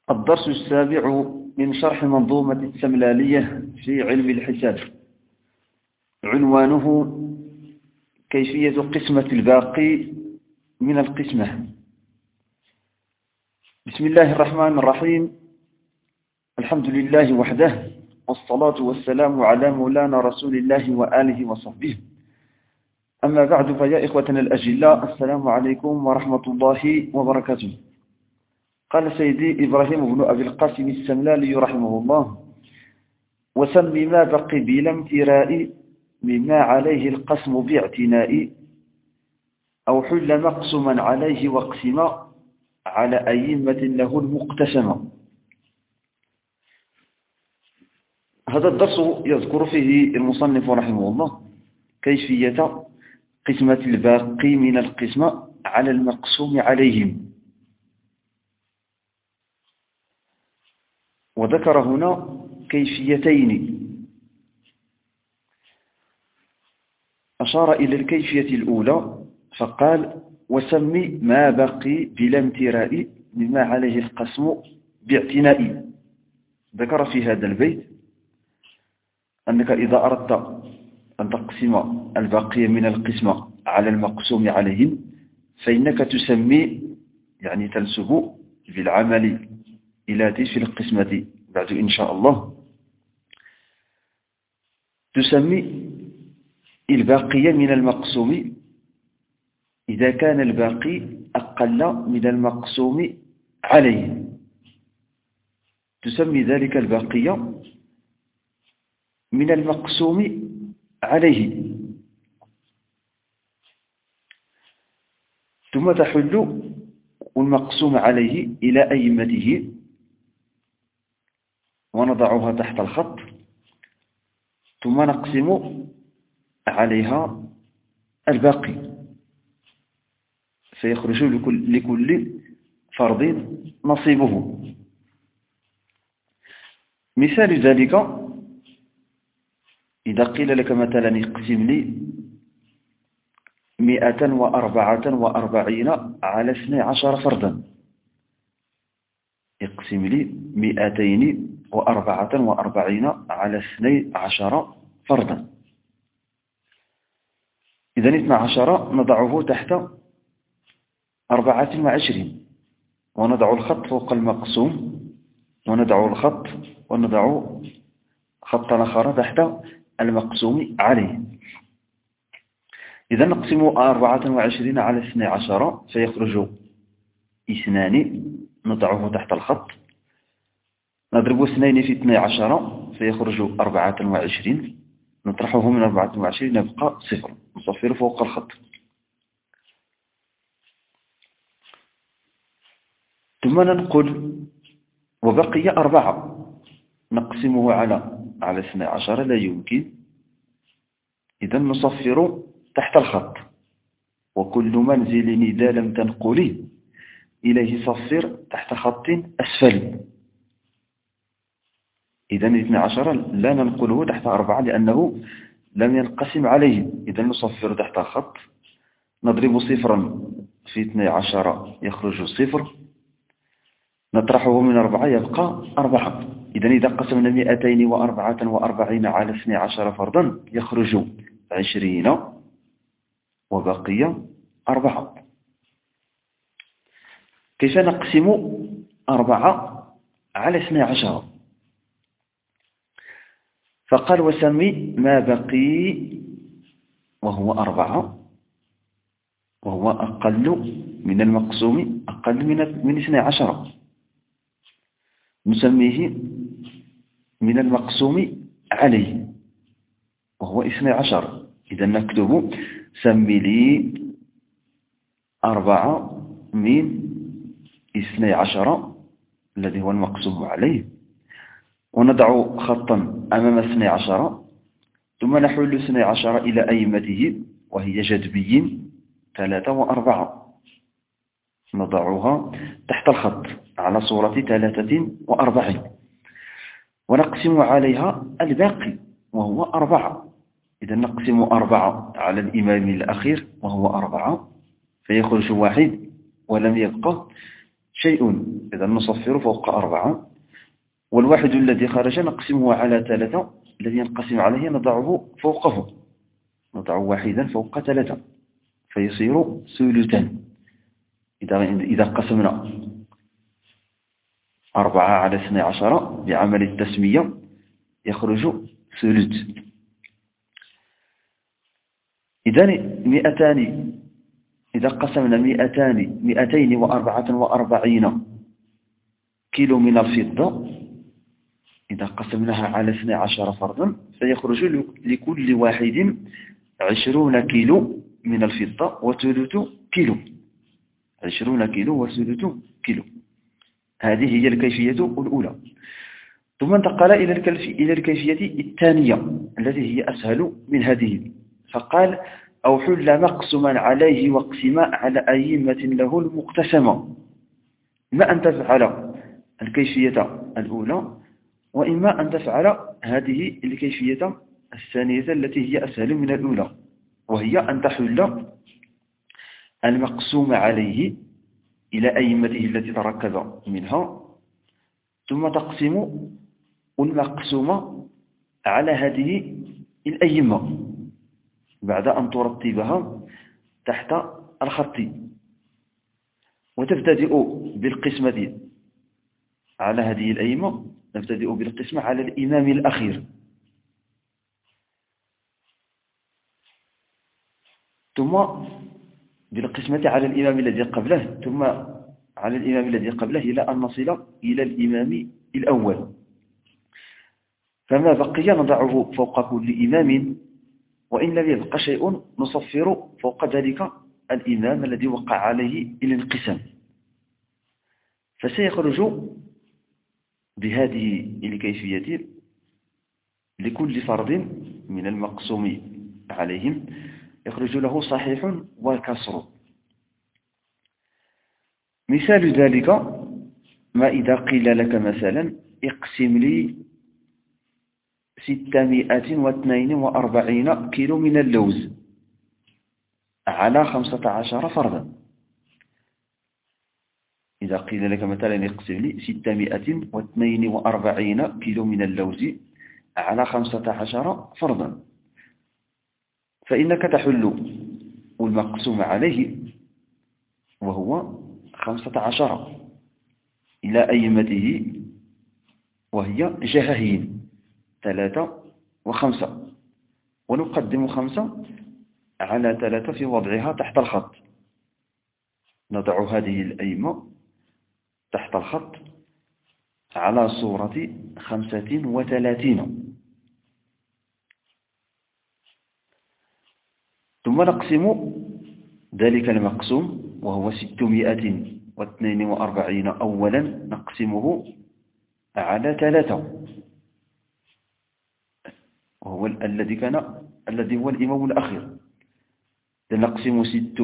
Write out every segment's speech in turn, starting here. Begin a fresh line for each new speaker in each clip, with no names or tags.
الدرس السابع من شرح منظومة السملالية في علم الحساب. عنوانه كيفية قسمة الباقي من القسمة. بسم الله الرحمن الرحيم. الحمد لله وحده، والصلاة والسلام على مولانا رسول الله وآله وصحبه. أما بعد، فيا إخوتنا الأجلاء، السلام عليكم ورحمة الله وبركاته. قال سيدي إبراهيم بن أبي القاسم السملالي رحمه الله: وسم ما بقي بلا امتراء مما عليه القسم باعتناء، أو حل مقسما عليه واقسم على أئمة له المقتسم. هذا الدرس يذكر فيه المصنف رحمه الله كيفية قسمة الباقي من القسمة على المقسوم عليهم. وذكر هنا كيفيتين، أشار إلى الكيفية الأولى فقال: وسمي ما بقي بلا امتراء مما عليه القسم باعتناء. ذكر في هذا البيت أنك إذا أردت أن تقسم الباقي من القسمة على المقسوم عليهم فإنك تسمي، يعني تنسب بالعمل إلى في القسمة بعد إن شاء الله، تسمي الباقي من المقسوم إذا كان الباقي أقل من المقسوم عليه. تسمي ذلك الباقي من المقسوم عليه، ثم تحل المقسوم عليه إلى أئمته ونضعها تحت الخط، ثم نقسم عليها الباقي، فيخرج لكل فرد نصيبه. مثال ذلك: إذا قيل لك مثلا اقسم لي 144 على 12 فردا، اقسم لي 244 على 12 فردا. إذن 12 نضعه تحت 24 ونضع الخط فوق المقسوم، وندع خطا آخر تحت المقسوم عليه. إذا نقسم 24 على 12 فيخرج 2، نضعه تحت الخط، نضرب 2 في 12 فيخرج 24، نطرحه من 24 يبقى 0، نصفر فوق الخط. ثم ننقل وبقي 4 نقسمه على 12 لا يمكن، إذا نصفر تحت الخط: وكل منزل إذا لم تنقلي إليه صفر تحت خط أسفل. إذا 12 لا ننقله تحت 4 لأنه لم ينقسم عليه، إذا نصفر تحت الخط، نضرب 0 في 12 يخرج 0، نطرحه من 4 يبقى 4. إذا قسمنا 244 على 12 فردا يخرج 20 وبقي 4. كيف نقسم 4 على 12؟ فقال: وسمي ما بقي وهو 4 وهو أقل من المقسوم، أقل من 12، نسميه من المقسوم عليه وهو 12. إذا نكتب: سمي لي 4 من 12 الذي هو المقسوم عليه، ونضع خطا أمام 12، ثم نحل 12 إلى أئمته وهي جذبي 3 و4، نضعها تحت الخط على صورة 43 ونقسم عليها الباقي وهو 4. إذا نقسم 4 على الإمام الأخير وهو 4 فيخرج 1 ولم يبقى شيء. إذا نصفر فوق 4، والواحد الذي خرج نقسمه على 3، الذي ينقسم عليه نضعه فوقه، نضع واحدا فوق 3 فيصير ثلثا. إذا قسمنا 4 على 12 بعمل التسمية يخرج ثلث. إذا قسمنا 244 كيلو من الفضة، إذا قسمناها على 12 فردا فيخرج لكل واحد 20 كيلو من الفضة وثلث كيلو. 20 كيلو وثلث كيلو. هذه هي الكيفية الأولى. ثم انتقل إلى الكيفية الثانية التي هي أسهل من هذه، فقال: أو حل مقسما عليه واقسما على أئمة له المقتسمة. ما أن تفعل الكيفية الأولى، وإما أن تفعل هذه الكيفية الثانية التي هي أسهل من الأولى، وهي أن تحل المقسوم عليه إلى أئمته التي تركز منها، ثم تقسم المقسوم على هذه الأئمة بعد أن ترتبها تحت الخط، وتبتدئ بالقسمة على هذه الأئمة. نبتدئ بالقسمة على الإمام الأخير، ثم بالقسمة على الإمام الذي قبله، ثم على الإمام الذي قبله، إلى أن نصل إلى الإمام الأول. فما بقي نضعه فوق كل إمام، وإن لم يبق شيء نصفر فوق ذلك الإمام الذي وقع عليه الانقسام. فسيخرج بهذه الكيفية لكل فرد من المقسوم عليهم يخرج له صحيح وكسر. مثال ذلك ما إذا قيل لك مثلا: اقسم لي 642 كيلو من اللوز على 15 فردا. إذا قيل لك مثلا: اقسم لي 642 كيلو من اللوز على 15 فردا، فإنك تحل المقسوم عليه وهو 15 إلى أئمته، وهي جههين 3 و5، ونقدم 5 على 3 في وضعها تحت الخط. نضع هذه الأئمة تحت الخط على صورة 35، ثم نقسم ذلك المقسوم وهو 642 أولا نقسمه على 3، وهو الذي هو الإمام الأخير. نقسم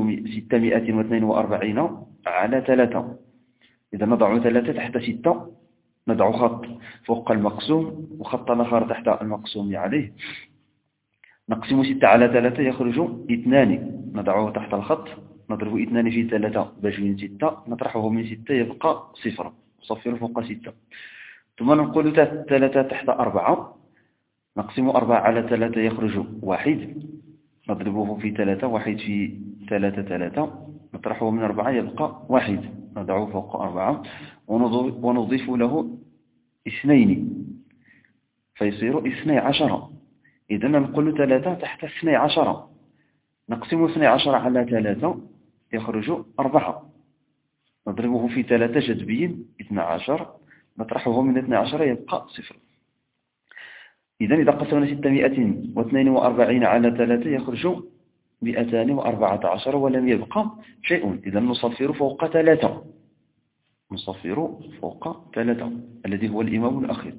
642 على 3. إذا نضع 3 تحت 6، نضع خط فوق المقسوم وخط آخر تحت المقسوم عليه. نقسم 6 على 3 يخرج 2، نضعه تحت الخط، نضرب 2 في 3 بجوين 6، نطرحه من 6 يبقى 0، نصفر فوق 6. ثم ننقل 3 تحت 4، نقسم 4 على 3 يخرج 1، نضربه في 3، 1 في 3 3، نطرحه من 4 يبقى 1، نضعه فوق 4 ونضيف له 2 فيصير 12. إذا ننقل 3 تحت 12، نقسم 12 على 3 يخرج 4، نضربه في 3 جذبي 12، نطرحه من 12 يبقى 0. إذا قسمنا 642 على 3 يخرج 214 ولم يبقى شيء. إذا نصفر فوق 3، نصفر فوق 3 الذي هو الإمام الأخير.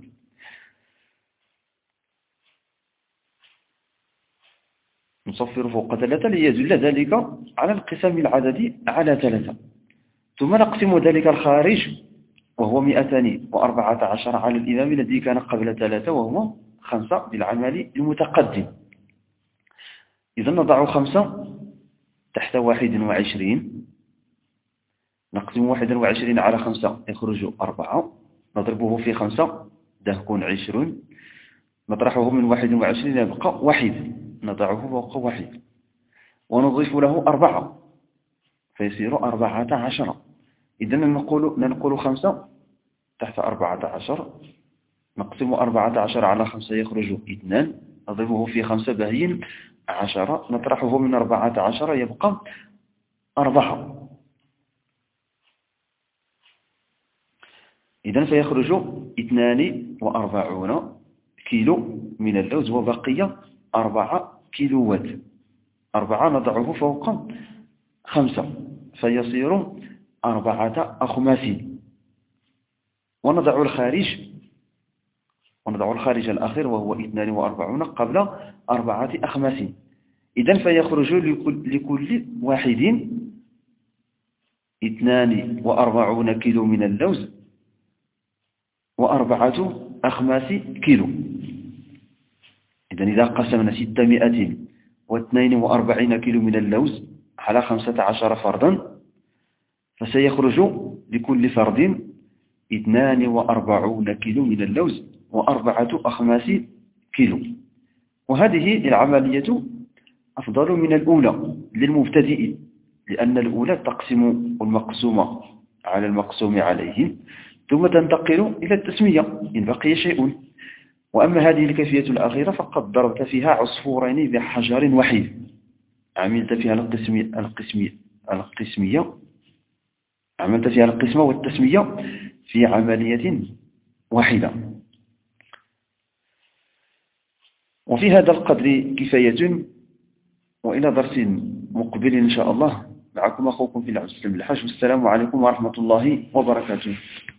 نصفر فوق 3 ليدل ذلك على انقسام العدد على 3. ثم نقسم ذلك الخارج وهو 214 على الإمام الذي كان قبل 3 وهو 5 بالعمل المتقدم. إذا نضع 5 تحت 21، نقسم 21 على 5 يخرج 4، نضربه في 5 ده يكون 20، نطرحه من 21 يبقى 1، نضعه فوق 1 ونضيف له 4 فيصير 14. إذن ننقل 5 تحت 14، نقسم 14 على 5 يخرج 2، نضربه في 5 بهين 10، نطرحه من 14 يبقى 4. إذن فيخرج 42 كيلو من اللوز وبقي 4 كيلوات. 4 نضعه فوق 5 فيصير 4 أخماس، ونضع الخارج الأخير وهو 42 قبل 4 أخماس. إذن فيخرج لكل واحد 42 كيلو من اللوز و4 أخماس كيلو. إذن إذا قسمنا 642 كيلو من اللوز على 15 فردا فسيخرج لكل فرد 42 كيلو من اللوز و4 أخماس كيلو. وهذه العملية أفضل من الأولى للمبتدئ، لأن الأولى تقسم المقسوم على المقسوم عليه ثم تنتقل إلى التسمية إن بقي شيء. وأما هذه الكيفية الأخيرة فقد ضربت فيها عصفورين بحجر واحد، عملت فيها القسمة والتسمية في عملية واحدة. وفي هذا القدر كفاية، وإلى درس مقبل إن شاء الله. معكم أخوكم في العبد السلام الحاج، والسلام عليكم ورحمة الله وبركاته.